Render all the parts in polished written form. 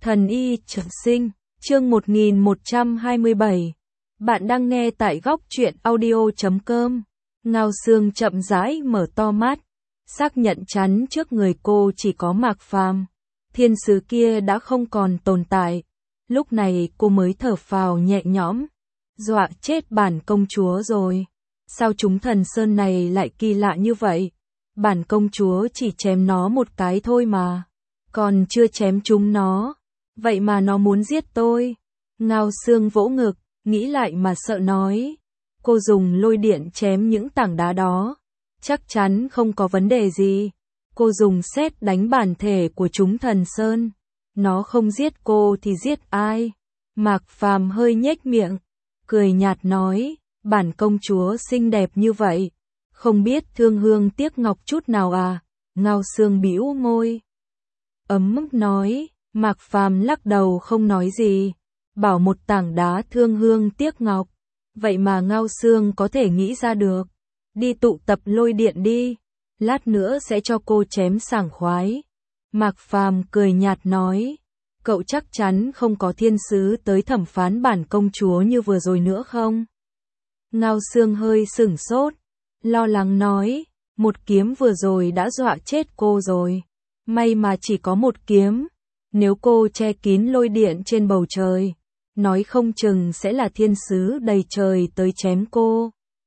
Thần y trường sinh, chương 1127. Bạn đang nghe tại góc truyện audio.com. Ngao Sương chậm rãi mở to mắt, xác nhận chắn trước người cô chỉ có Mạc Phàm. Thiên sứ kia đã không còn tồn tại. Lúc này cô mới thở phào nhẹ nhõm. Dọa chết bản công chúa rồi. Sao chúng thần sơn này lại kỳ lạ như vậy? Bản công chúa chỉ chém nó một cái thôi mà. Còn chưa chém chúng nó. Vậy mà nó muốn giết tôi. Ngao Sương vỗ ngực, nghĩ lại mà sợ nói. Cô dùng lôi điện chém những tảng đá đó. Chắc chắn không có vấn đề gì. Cô dùng sét đánh bản thể của chúng thần sơn. Nó không giết cô thì giết ai? Mạc Phàm hơi nhếch miệng, cười nhạt nói, bản công chúa xinh đẹp như vậy, không biết thương hương tiếc ngọc chút nào à? Ngao Sương bĩu môi, ấm ức nói. Mạc Phàm lắc đầu không nói gì, bảo một tảng đá thương hương tiếc ngọc, vậy mà Ngao Sương có thể nghĩ ra được. Đi tụ tập lôi điện đi, lát nữa sẽ cho cô chém sảng khoái. Mạc Phàm cười nhạt nói, cậu chắc chắn không có thiên sứ tới thẩm phán bản công chúa như vừa rồi nữa không? Ngao Sương hơi sửng sốt, lo lắng nói, một kiếm vừa rồi đã dọa chết cô rồi. May mà chỉ có một kiếm, nếu cô che kín lôi điện trên bầu trời, nói không chừng sẽ là thiên sứ đầy trời tới chém cô.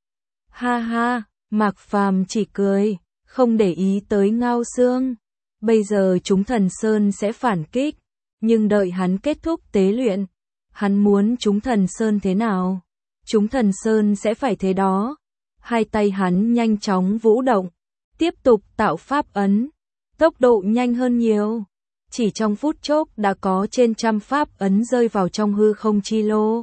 Ha ha, Mạc Phàm chỉ cười, không để ý tới Ngao Sương. Bây giờ chúng thần sơn sẽ phản kích, nhưng đợi hắn kết thúc tế luyện, hắn muốn chúng thần sơn thế nào, chúng thần sơn sẽ phải thế đó. Hai tay hắn nhanh chóng vũ động, tiếp tục tạo pháp ấn, tốc độ nhanh hơn nhiều. Chỉ trong phút chốc đã có trên trăm pháp ấn rơi vào trong hư không chi lô.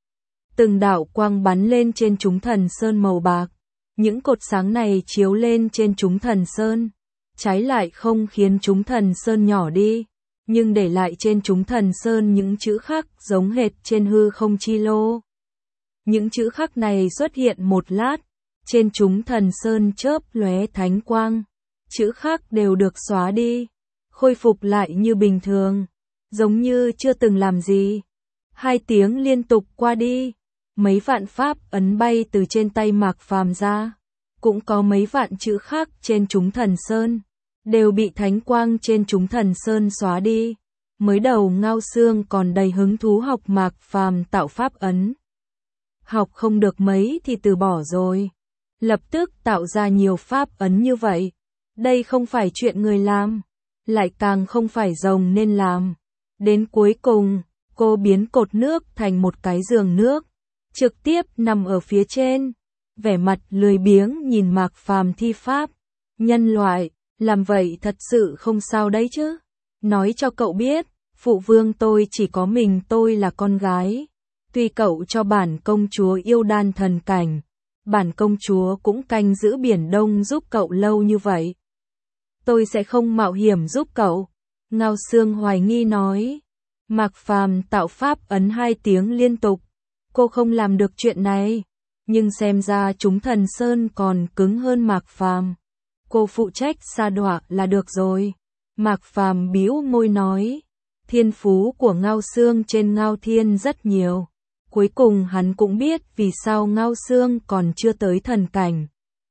Từng đạo quang bắn lên trên chúng thần sơn màu bạc, những cột sáng này chiếu lên trên chúng thần sơn, trái lại không khiến chúng thần sơn nhỏ đi, nhưng để lại trên chúng thần sơn những chữ khắc giống hệt trên hư không chi lô. Những chữ khắc này xuất hiện một lát, trên chúng thần sơn chớp lóe thánh quang, chữ khắc đều được xóa đi, khôi phục lại như bình thường, giống như chưa từng làm gì. 2 tiếng liên tục qua đi, mấy vạn pháp ấn bay từ trên tay Mạc Phàm ra, cũng có mấy vạn chữ khắc trên chúng thần sơn, đều bị thánh quang trên chúng thần sơn xóa đi. Mới đầu Ngao Sương còn đầy hứng thú học Mạc Phàm tạo pháp ấn. Học không được mấy thì từ bỏ rồi. Lập tức tạo ra nhiều pháp ấn như vậy. Đây không phải chuyện người làm, lại càng không phải rồng nên làm. Đến cuối cùng, cô biến cột nước thành một cái giường nước, trực tiếp nằm ở phía trên, vẻ mặt lười biếng nhìn Mạc Phàm thi pháp. Nhân loại, làm vậy thật sự không sao đấy chứ. Nói cho cậu biết, phụ vương tôi chỉ có mình tôi là con gái. Tuy cậu cho bản công chúa yêu đan thần cảnh, bản công chúa cũng canh giữ biển Đông giúp cậu lâu như vậy. Tôi sẽ không mạo hiểm giúp cậu. Ngao Sương hoài nghi nói. Mạc Phàm tạo pháp ấn 2 tiếng liên tục. Cô không làm được chuyện này, nhưng xem ra chúng thần sơn còn cứng hơn Mạc Phàm. Cô phụ trách sa đọa là được rồi. Mạc Phàm bĩu môi nói. Thiên phú của Ngao Sương trên Ngao Thiên rất nhiều. Cuối cùng hắn cũng biết vì sao Ngao Sương còn chưa tới thần cảnh.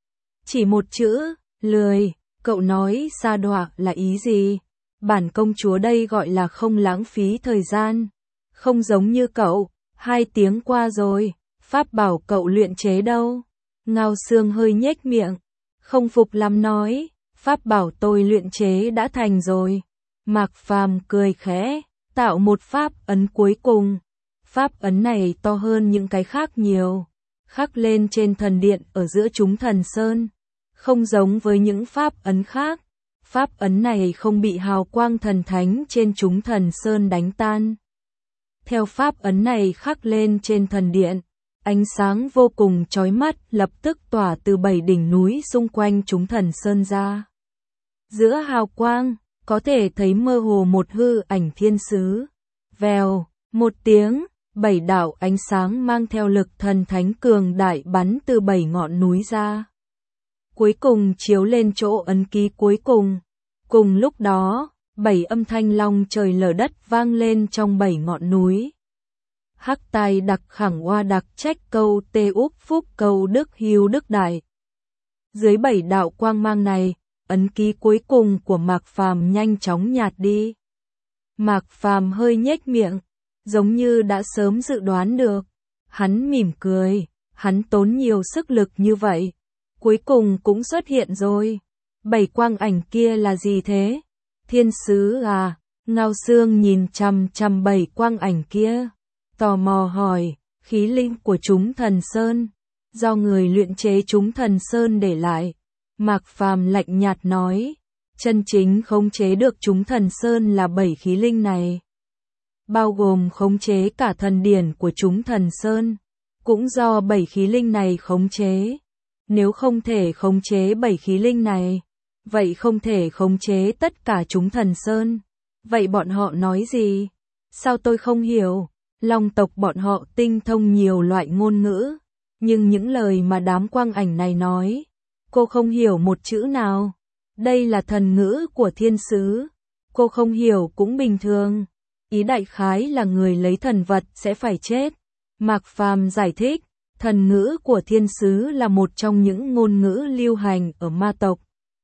Chỉ một chữ, lười. Cậu nói sa đọa là ý gì? Bản công chúa đây gọi là không lãng phí thời gian. Không giống như cậu, 2 tiếng qua rồi, pháp bảo cậu luyện chế đâu? Ngao Sương hơi nhếch miệng, không phục lắm nói, pháp bảo tôi luyện chế đã thành rồi. Mạc Phàm cười khẽ, tạo một pháp ấn cuối cùng. Pháp ấn này to hơn những cái khác nhiều, khắc lên trên thần điện ở giữa chúng thần sơn. Không giống với những pháp ấn khác, pháp ấn này không bị hào quang thần thánh trên chúng thần sơn đánh tan. Theo pháp ấn này khắc lên trên thần điện, ánh sáng vô cùng chói mắt lập tức tỏa từ 7 đỉnh núi xung quanh chúng thần sơn ra. Giữa hào quang, có thể thấy mơ hồ một hư ảnh thiên sứ. Vèo, một tiếng, 7 đạo ánh sáng mang theo lực thần thánh cường đại bắn từ 7 ngọn núi ra. Cuối cùng chiếu lên chỗ ấn ký cuối cùng. Cùng lúc đó, 7 âm thanh long trời lở đất vang lên trong 7 ngọn núi. Hắc tài đặc khẳng hoa đặc trách câu tê úp phúc câu đức hiếu đức đại. Dưới 7 đạo quang mang này, ấn ký cuối cùng của Mạc Phàm nhanh chóng nhạt đi. Mạc Phàm hơi nhếch miệng, giống như đã sớm dự đoán được. Hắn mỉm cười, hắn tốn nhiều sức lực như vậy, cuối cùng cũng xuất hiện rồi. 7 quang ảnh kia là gì thế? Thiên sứ à? Ngao Xương nhìn chằm chằm 7 quang ảnh kia, tò mò hỏi, khí linh của chúng thần sơn, do người luyện chế chúng thần sơn để lại. Mạc Phàm lạnh nhạt nói, chân chính khống chế được chúng thần sơn là 7 khí linh này, bao gồm khống chế cả thần điển của chúng thần sơn, cũng do 7 khí linh này khống chế. Nếu không thể khống chế 7 khí linh này, vậy không thể khống chế tất cả chúng thần sơn. Vậy bọn họ nói gì? Sao tôi không hiểu? Long tộc bọn họ tinh thông nhiều loại ngôn ngữ, nhưng những lời mà đám quang ảnh này nói, cô không hiểu một chữ nào. Đây là thần ngữ của thiên sứ, cô không hiểu cũng bình thường. Ý đại khái là người lấy thần vật sẽ phải chết. Mạc Phàm giải thích, thần ngữ của thiên sứ là một trong những ngôn ngữ lưu hành ở ma tộc.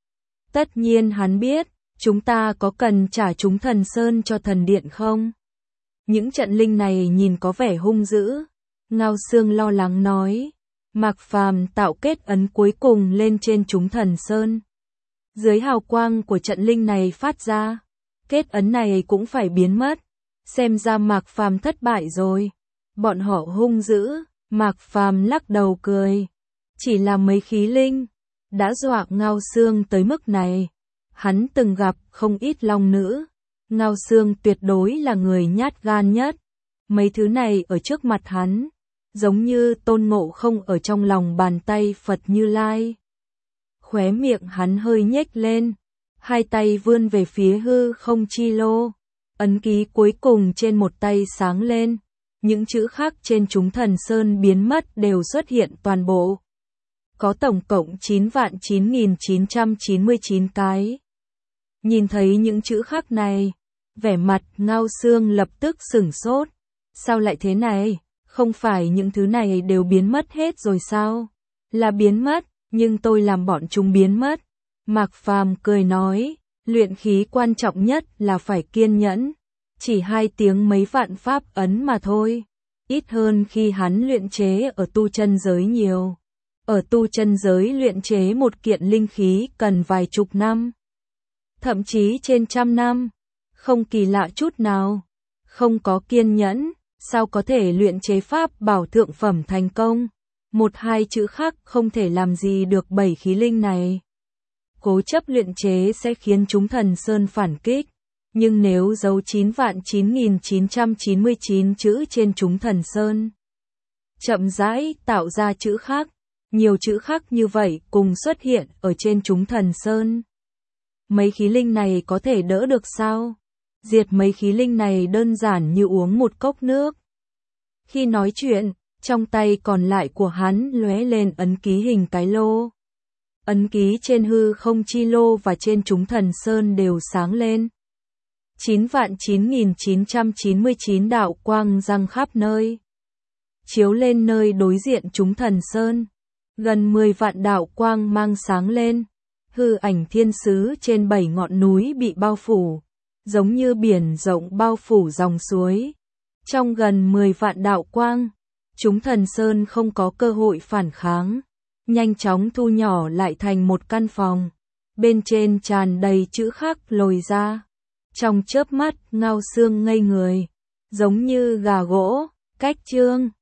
Tất nhiên hắn biết, chúng ta có cần trả chúng thần sơn cho thần điện không? Những trận linh này nhìn có vẻ hung dữ. Ngao Xương lo lắng nói. Mạc Phàm tạo kết ấn cuối cùng lên trên chúng thần sơn. Dưới hào quang của trận linh này phát ra, kết ấn này cũng phải biến mất. Xem ra Mạc Phàm thất bại rồi. Bọn họ hung dữ. Mạc Phàm lắc đầu cười. Chỉ là mấy khí linh, đã dọa Ngao Xương tới mức này. Hắn từng gặp không ít long nữ. Ngao Xương tuyệt đối là người nhát gan nhất. Mấy thứ này ở trước mặt hắn, giống như Tôn Ngộ Không ở trong lòng bàn tay Phật Như Lai. Khóe miệng hắn hơi nhếch lên, hai tay vươn về phía hư không chi lô. Ấn ký cuối cùng trên một tay sáng lên, những chữ khác trên chúng thần sơn biến mất đều xuất hiện toàn bộ. Có tổng cộng 9.9999 cái. Nhìn thấy những chữ khác này, vẻ mặt Ngao Xương lập tức sửng sốt. Sao lại thế này? Không phải những thứ này đều biến mất hết rồi sao? Là biến mất, nhưng tôi làm bọn chúng biến mất. Mạc Phàm cười nói, luyện khí quan trọng nhất là phải kiên nhẫn. Chỉ 2 tiếng mấy vạn pháp ấn mà thôi. Ít hơn khi hắn luyện chế ở tu chân giới nhiều. Ở tu chân giới luyện chế một kiện linh khí cần vài chục năm. Thậm chí trên 100 năm. Không kỳ lạ chút nào. Không có kiên nhẫn, sao có thể luyện chế pháp bảo thượng phẩm thành công? 1-2 chữ khác không thể làm gì được 7 khí linh này. Cố chấp luyện chế sẽ khiến chúng thần sơn phản kích. Nhưng nếu giấu 9.9999 chữ trên chúng thần sơn, chậm rãi tạo ra chữ khác, nhiều chữ khác như vậy cùng xuất hiện ở trên chúng thần sơn. Mấy khí linh này có thể đỡ được sao? Diệt mấy khí linh này đơn giản như uống một cốc nước. Khi nói chuyện, trong tay còn lại của hắn lóe lên ấn ký hình cái lô. Ấn ký trên hư không chi lô và trên chúng thần sơn đều sáng lên. 9.9999 đạo quang răng khắp nơi, chiếu lên nơi đối diện chúng thần sơn. Gần 10 vạn đạo quang mang sáng lên. Hư ảnh thiên sứ trên 7 ngọn núi bị bao phủ, giống như biển rộng bao phủ dòng suối. Trong gần 10 vạn đạo quang, chúng thần sơn không có cơ hội phản kháng, nhanh chóng thu nhỏ lại thành một căn phòng. Bên trên tràn đầy chữ khắc lồi ra. Trong chớp mắt Ngao Xương ngây người, giống như gà gỗ, cách chương.